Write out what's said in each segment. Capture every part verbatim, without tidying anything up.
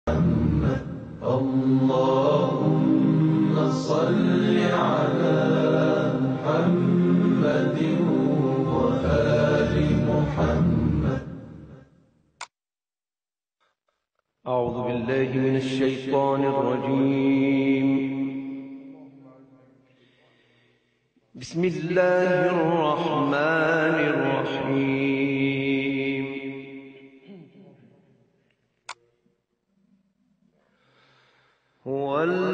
اللهم صل على محمد وآل محمد. أعوذ بالله من الشيطان الرجيم. بسم الله الرحمن الرحيم. هو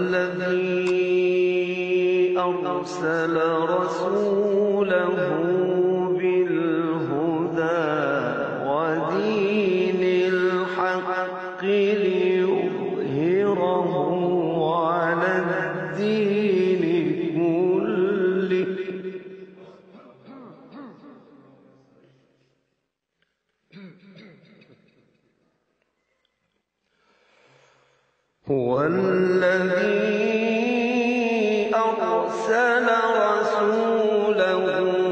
الذي أرسل رسوله بالهدى ودين الحق ليظهره على الدين كله هو الذي أرسل رسوله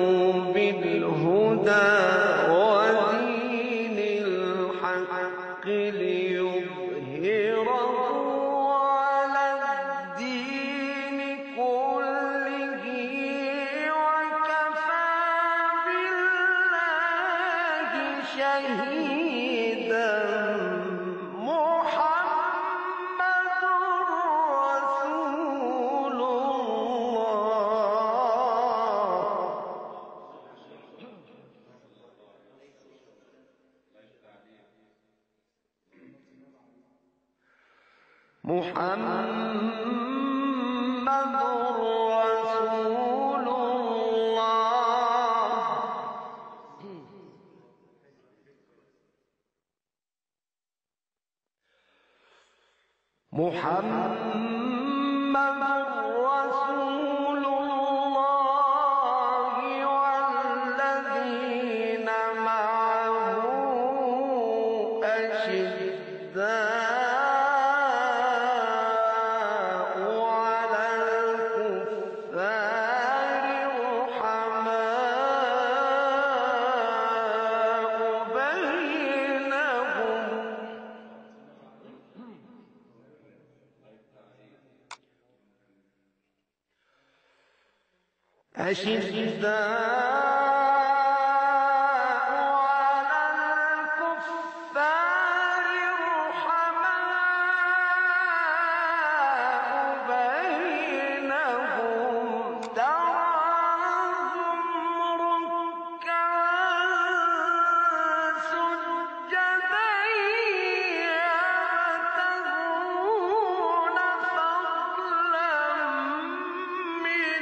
بالهدى ودين الحق ليظهره على الدين كله وكفى بالله شهيدا. محمد رسول الله. محمد رسول الله والذين معه أشداء أشداء على الكفار رحماء بينهم تراهم ركعا سجدا يبتغون فضلا من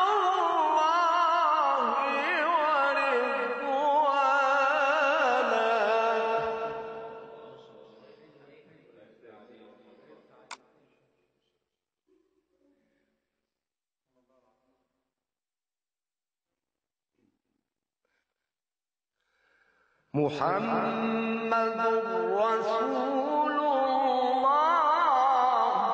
محمد رسول الله.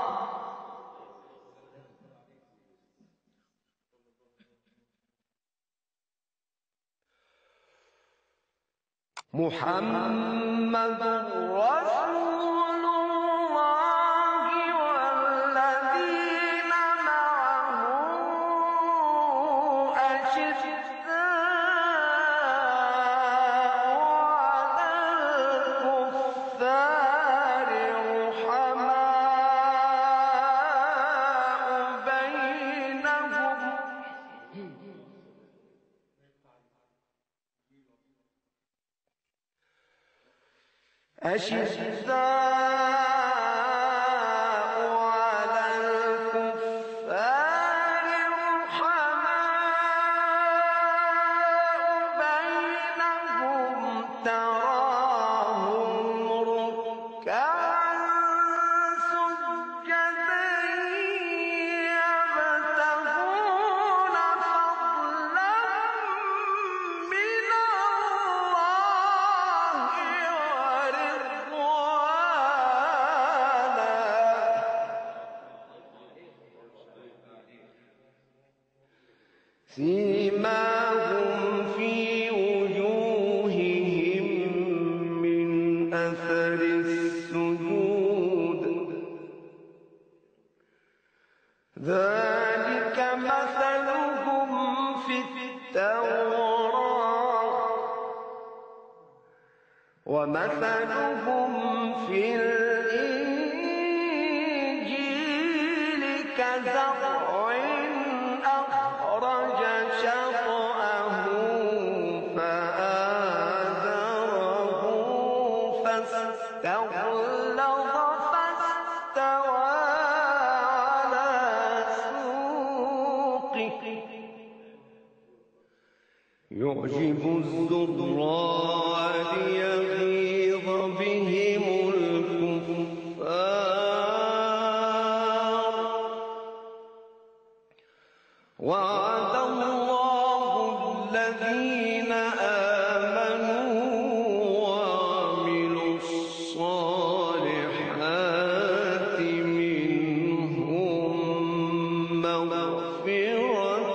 محمد رسول الله والذين معه أشداء أشداء على الكفار رحماء بينهم تراهم ركعا سجدا يبتغون فضلا من الله سيماهم في وجوههم من أثر السجود ذلك مثلهم في التوراة ومثلهم في الإنجيل كزرع أخرج شطأه فآزره فاستغلظ فاستوى على سوقه يعجب الزراع ليغيظ بهم الكفار وعد الله الذين آمنوا وعملوا الصالحات منهم مغفرة